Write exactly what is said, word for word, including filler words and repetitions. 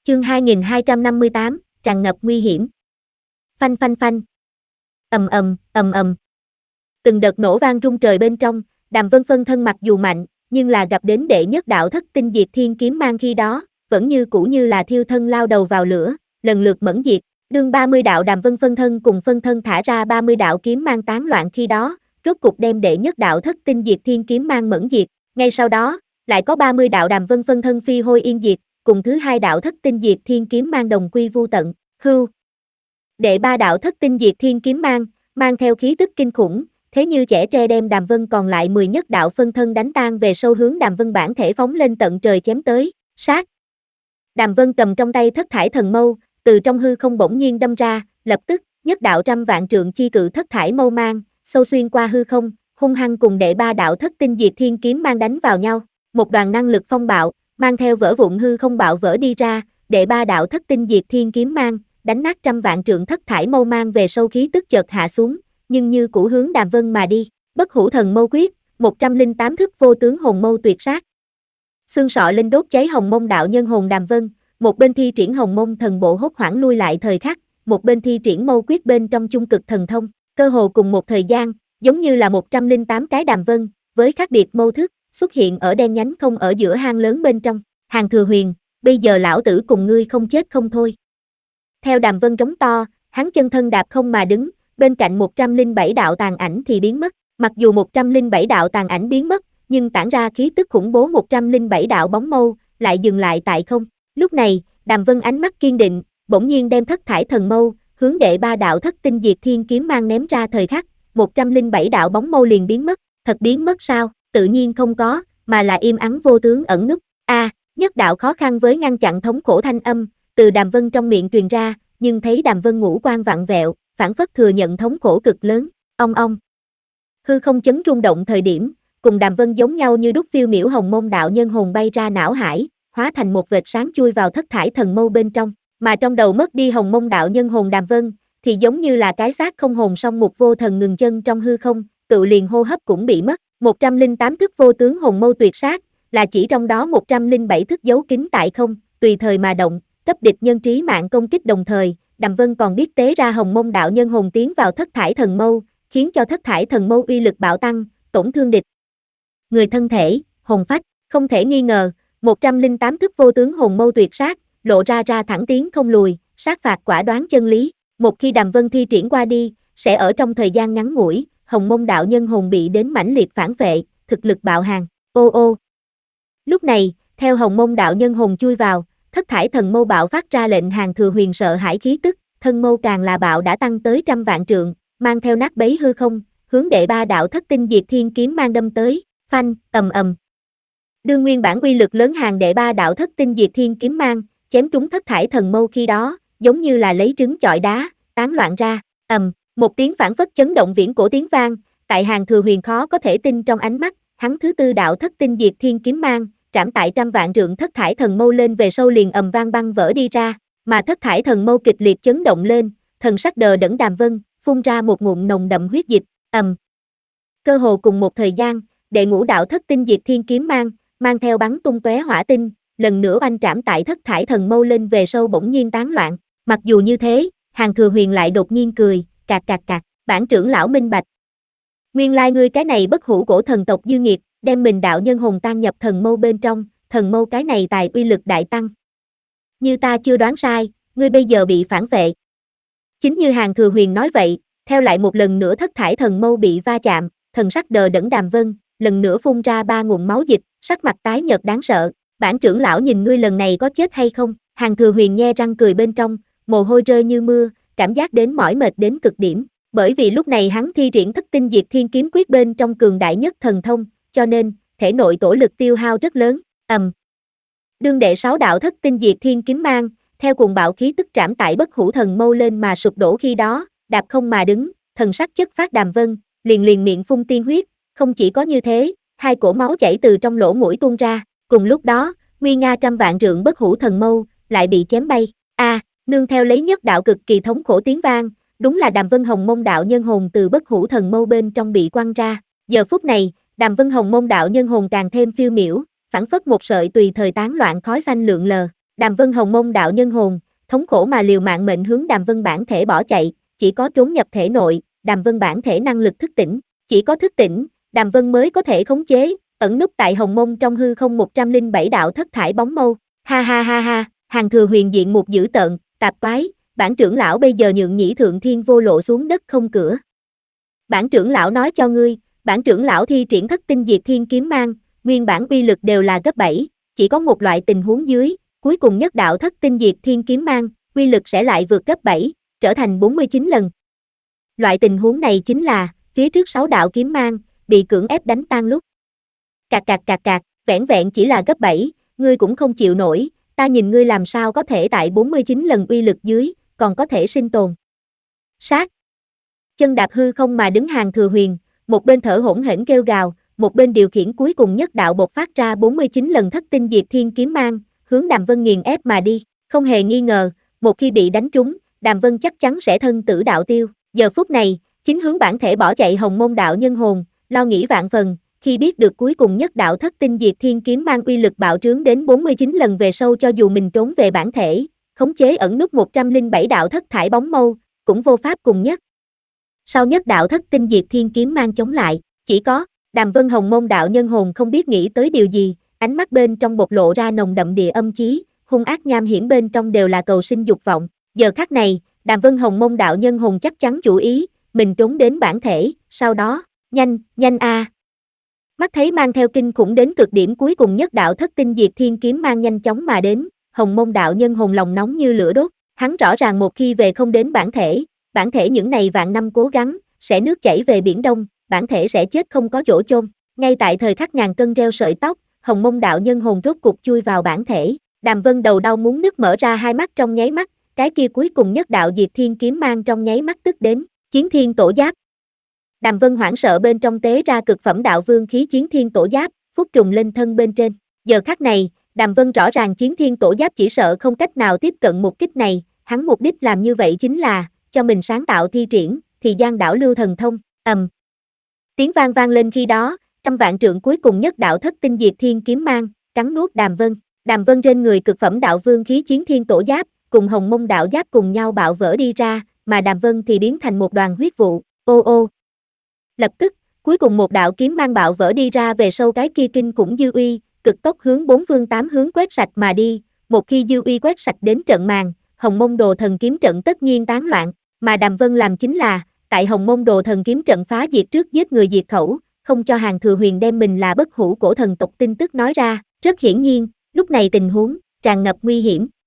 Chương hai nghìn hai trăm năm mươi tám, tràn ngập nguy hiểm. Phanh phanh phanh. Ầm ầm, ầm ầm. Từng đợt nổ vang rung trời bên trong, Đàm Vân phân thân mặc dù mạnh, nhưng là gặp đến đệ nhất đạo thất tinh diệt thiên kiếm mang khi đó, vẫn như cũ như là thiêu thân lao đầu vào lửa, lần lượt mẫn diệt. Đương ba mươi đạo Đàm Vân phân thân cùng phân thân thả ra ba mươi đạo kiếm mang tán loạn khi đó, rốt cục đem đệ nhất đạo thất tinh diệt thiên kiếm mang mẫn diệt. Ngay sau đó, lại có ba mươi đạo Đàm Vân phân thân phi hôi yên diệt, cùng thứ hai đạo thất tinh diệt thiên kiếm mang đồng quy vu tận. Hưu. Đệ ba đạo thất tinh diệt thiên kiếm mang, mang theo khí tức kinh khủng, thế như chẻ tre đem Đàm Vân còn lại mười nhất đạo phân thân đánh tan về sâu hướng Đàm Vân bản thể phóng lên tận trời chém tới, sát. Đàm Vân cầm trong tay thất thải thần mâu, từ trong hư không bỗng nhiên đâm ra, lập tức, nhất đạo trăm vạn trượng chi cự thất thải mâu mang, sâu xuyên qua hư không, hung hăng cùng đệ ba đạo thất tinh diệt thiên kiếm mang đánh vào nhau, một đoàn năng lực phong bạo, mang theo vỡ vụn hư không bạo vỡ đi ra, đệ ba đạo thất tinh diệt thiên kiếm mang, đánh nát trăm vạn trượng thất thải mâu mang về sâu khí tức chợt hạ xuống, nhưng như cũ hướng Đàm Vân mà đi, bất hủ thần mâu quyết, một trăm lẻ tám thức vô tướng hồn mâu tuyệt sát. Xương sọ lên đốt cháy hồng mông đạo nhân hồn Đàm Vân, một bên thi triển hồng mông thần bộ hốt hoảng lui lại thời khắc, một bên thi triển mâu quyết bên trong chung cực thần thông, cơ hồ cùng một thời gian, giống như là một trăm lẻ tám cái Đàm Vân, với khác biệt mâu thức, xuất hiện ở đen nhánh không ở giữa hang lớn bên trong. Hàn Thừa Huyền, bây giờ lão tử cùng ngươi không chết không thôi. Theo Đàm Vân trống to, hắn chân thân đạp không mà đứng, bên cạnh một trăm lẻ bảy đạo tàn ảnh thì biến mất. Mặc dù một trăm lẻ bảy đạo tàn ảnh biến mất, nhưng tản ra khí tức khủng bố một trăm lẻ bảy đạo bóng mâu, lại dừng lại tại không. Lúc này, Đàm Vân ánh mắt kiên định, bỗng nhiên đem thất thải thần mâu, hướng đệ ba đạo thất tinh diệt thiên kiếm mang ném ra thời khắc, một trăm lẻ bảy đạo bóng mâu liền biến mất. Thật biến mất sao? Tự nhiên không có, mà là im ắng vô tướng ẩn núp. A, à, nhất đạo khó khăn với ngăn chặn thống khổ thanh âm, từ Đàm Vân trong miệng truyền ra, nhưng thấy Đàm Vân ngũ quan vặn vẹo, phản phất thừa nhận thống khổ cực lớn. Ong ong. Hư không chấn rung động thời điểm, cùng Đàm Vân giống nhau như đúc phiêu miểu hồng mông đạo nhân hồn bay ra não hải, hóa thành một vệt sáng chui vào thất thải thần mâu bên trong, mà trong đầu mất đi hồng mông đạo nhân hồn Đàm Vân, thì giống như là cái xác không hồn song mục vô thần ngừng chân trong hư không, tự liền hô hấp cũng bị mất. một trăm lẻ tám thức vô tướng hồn mâu tuyệt sát, là chỉ trong đó một trăm lẻ bảy thức giấu kín tại không, tùy thời mà động, cấp địch nhân trí mạng công kích đồng thời, Đàm Vân còn biết tế ra hồng mông đạo nhân hồn tiến vào thất thải thần mâu, khiến cho thất thải thần mâu uy lực bạo tăng, tổn thương địch người thân thể, hồn phách, không thể nghi ngờ, một trăm lẻ tám thức vô tướng hồn mâu tuyệt sát, lộ ra ra thẳng tiến không lùi, sát phạt quả đoán chân lý. Một khi Đàm Vân thi triển qua đi, sẽ ở trong thời gian ngắn ngủi, hồng mông đạo nhân hồn bị đến mãnh liệt phản vệ, thực lực bạo hàng. Ô ô. Lúc này, theo hồng mông đạo nhân hồn chui vào, thất thải thần mâu bạo phát ra lệnh Hàn Thừa Huyền sợ hãi khí tức, thân mâu càng là bạo đã tăng tới trăm vạn trượng, mang theo nát bấy hư không, hướng đệ ba đạo thất tinh diệt thiên kiếm mang đâm tới, phanh, ầm ầm. Đương nguyên bản uy lực lớn hàng đệ ba đạo thất tinh diệt thiên kiếm mang, chém trúng thất thải thần mâu khi đó, giống như là lấy trứng chọi đá, tán loạn ra, ầm, một tiếng phản phất chấn động viễn cổ tiếng vang, tại Hàn Thừa Huyền khó có thể tin trong ánh mắt, hắn thứ tư đạo thất tinh diệt thiên kiếm mang, trảm tại trăm vạn trượng thất thải thần mâu lên về sâu liền ầm vang băng vỡ đi ra, mà thất thải thần mâu kịch liệt chấn động lên, thần sắc đờ đẫn Đàm Vân, phun ra một ngụm nồng đậm huyết dịch, ầm. Cơ hồ cùng một thời gian, đệ ngũ đạo thất tinh diệt thiên kiếm mang, mang theo bắn tung tóe hỏa tinh, lần nữa oanh trảm tại thất thải thần mâu lên về sâu bỗng nhiên tán loạn, mặc dù như thế, Hàn Thừa Huyền lại đột nhiên cười, cạc cạc cạc, bản trưởng lão minh bạch. Nguyên lai ngươi cái này bất hủ cổ thần tộc dư nghiệt, đem mình đạo nhân hồn tan nhập thần mâu bên trong, thần mâu cái này tài uy lực đại tăng. Như ta chưa đoán sai, ngươi bây giờ bị phản vệ. Chính như Hàn Thừa Huyền nói vậy, theo lại một lần nữa thất thải thần mâu bị va chạm, thần sắc đờ đẫn Đàm Vân, lần nữa phun ra ba nguồn máu dịch, sắc mặt tái nhợt đáng sợ. Bản trưởng lão nhìn ngươi lần này có chết hay không? Hàn Thừa Huyền nhe răng cười bên trong, mồ hôi rơi như mưa, cảm giác đến mỏi mệt đến cực điểm. Bởi vì lúc này hắn thi triển thất tinh diệt thiên kiếm quyết bên trong cường đại nhất thần thông, cho nên, thể nội tổ lực tiêu hao rất lớn, ầm. Đương đệ sáu đạo thất tinh diệt thiên kiếm mang, theo cuồng bạo khí tức trảm tại bất hủ thần mâu lên mà sụp đổ khi đó, đạp không mà đứng, thần sắc chất phát Đàm Vân, liền liền miệng phun tiên huyết, không chỉ có như thế, hai cổ máu chảy từ trong lỗ mũi tuôn ra, cùng lúc đó, nguy nga trăm vạn trượng bất hủ thần mâu, lại bị chém bay, a, à, nương theo lấy nhất đạo cực kỳ thống khổ tiếng vang, đúng là Đàm Vân Hồng Mông đạo nhân hồn từ bất hủ thần mâu bên trong bị quăng ra, giờ phút này, Đàm Vân Hồng Mông đạo nhân hồn càng thêm phiêu miểu, phảng phất một sợi tùy thời tán loạn khói xanh lượn lờ, Đàm Vân Hồng Mông đạo nhân hồn, thống khổ mà liều mạng mệnh hướng Đàm Vân bản thể bỏ chạy, chỉ có trốn nhập thể nội, Đàm Vân bản thể năng lực thức tỉnh, chỉ có thức tỉnh, Đàm Vân mới có thể khống chế, ẩn núp tại Hồng Mông trong hư không một trăm lẻ bảy đạo thất thải bóng mâu. Ha ha ha ha, Hàng Thừa Huyền diện một dữ tợn, tạp toái, bản trưởng lão bây giờ nhượng nhĩ thượng thiên vô lộ xuống đất không cửa. Bản trưởng lão nói cho ngươi, bản trưởng lão thi triển thất tinh diệt thiên kiếm mang, nguyên bản uy lực đều là gấp bảy, chỉ có một loại tình huống dưới, cuối cùng nhất đạo thất tinh diệt thiên kiếm mang, uy lực sẽ lại vượt gấp bảy, trở thành bốn mươi chín lần. Loại tình huống này chính là, phía trước sáu đạo kiếm mang, bị cưỡng ép đánh tan lúc. Cạc cạc cạc cạc, vẻn vẹn chỉ là gấp bảy, ngươi cũng không chịu nổi, ta nhìn ngươi làm sao có thể tại bốn mươi chín lần uy lực dưới, còn có thể sinh tồn. Sát. Chân đạp hư không mà đứng Hàng Thừa Huyền, một bên thở hổn hển kêu gào, một bên điều khiển cuối cùng nhất đạo bộc phát ra bốn mươi chín lần thất tinh diệt thiên kiếm mang, hướng Đàm Vân nghiền ép mà đi, không hề nghi ngờ, một khi bị đánh trúng, Đàm Vân chắc chắn sẽ thân tử đạo tiêu. Giờ phút này, chính hướng bản thể bỏ chạy Hồng Mông đạo nhân hồn, lo nghĩ vạn phần, khi biết được cuối cùng nhất đạo thất tinh diệt thiên kiếm mang uy lực bạo trướng đến bốn mươi chín lần về sau, cho dù mình trốn về bản thể, khống chế ẩn núp một trăm lẻ bảy đạo thất thải bóng mâu, cũng vô pháp cùng nhất. Sau nhất đạo thất tinh diệt thiên kiếm mang chống lại, chỉ có Đàm Vân Hồng Mông đạo nhân hồn không biết nghĩ tới điều gì, ánh mắt bên trong bộc lộ ra nồng đậm địa âm chí, hung ác nham hiểm bên trong đều là cầu sinh dục vọng. Giờ khắc này, Đàm Vân Hồng Mông đạo nhân hồn chắc chắn chủ ý, mình trốn đến bản thể, sau đó, nhanh, nhanh a. Mắt thấy mang theo kinh khủng đến cực điểm cuối cùng nhất đạo thất tinh diệt thiên kiếm mang nhanh chóng mà đến, Hồng Mông đạo nhân hồn lòng nóng như lửa đốt, hắn rõ ràng một khi về không đến bản thể, bản thể những này vạn năm cố gắng, sẽ nước chảy về biển đông, bản thể sẽ chết không có chỗ chôn. Ngay tại thời khắc ngàn cân treo sợi tóc, Hồng Mông đạo nhân hồn rốt cục chui vào bản thể, Đàm Vân đầu đau muốn nứt, mở ra hai mắt trong nháy mắt, cái kia cuối cùng nhất đạo diệt thiên kiếm mang trong nháy mắt tức đến, Chiến Thiên Tổ Giáp. Đàm Vân hoảng sợ bên trong tế ra cực phẩm đạo vương khí Chiến Thiên Tổ Giáp, phúc trùng lên thân bên trên. Giờ khắc này, Đàm Vân rõ ràng Chiến Thiên Tổ Giáp chỉ sợ không cách nào tiếp cận một kích này, hắn mục đích làm như vậy chính là cho mình sáng tạo thi triển thì gian đảo lưu thần thông. Ầm. Um. Tiếng vang vang lên khi đó, trăm vạn trượng cuối cùng nhất đạo thất tinh diệt thiên kiếm mang, cắn nuốt Đàm Vân. Đàm Vân trên người cực phẩm đạo vương khí Chiến Thiên Tổ Giáp, cùng Hồng Mông đạo giáp cùng nhau bạo vỡ đi ra, mà Đàm Vân thì biến thành một đoàn huyết vụ. Ô ô. Lập tức, cuối cùng một đạo kiếm mang bạo vỡ đi ra về sau, cái kia kinh khủng dư uy, cực tốc hướng bốn phương tám hướng quét sạch mà đi, một khi dư uy quét sạch đến trận màn, Hồng Mông Đồ Thần Kiếm Trận tất nhiên tán loạn, mà Đàm Vân làm chính là, tại Hồng Mông Đồ Thần Kiếm Trận phá diệt trước giết người diệt khẩu, không cho Hàng Thừa Huyền đem mình là bất hủ cổ thần tộc tin tức nói ra, rất hiển nhiên, lúc này tình huống tràn ngập nguy hiểm.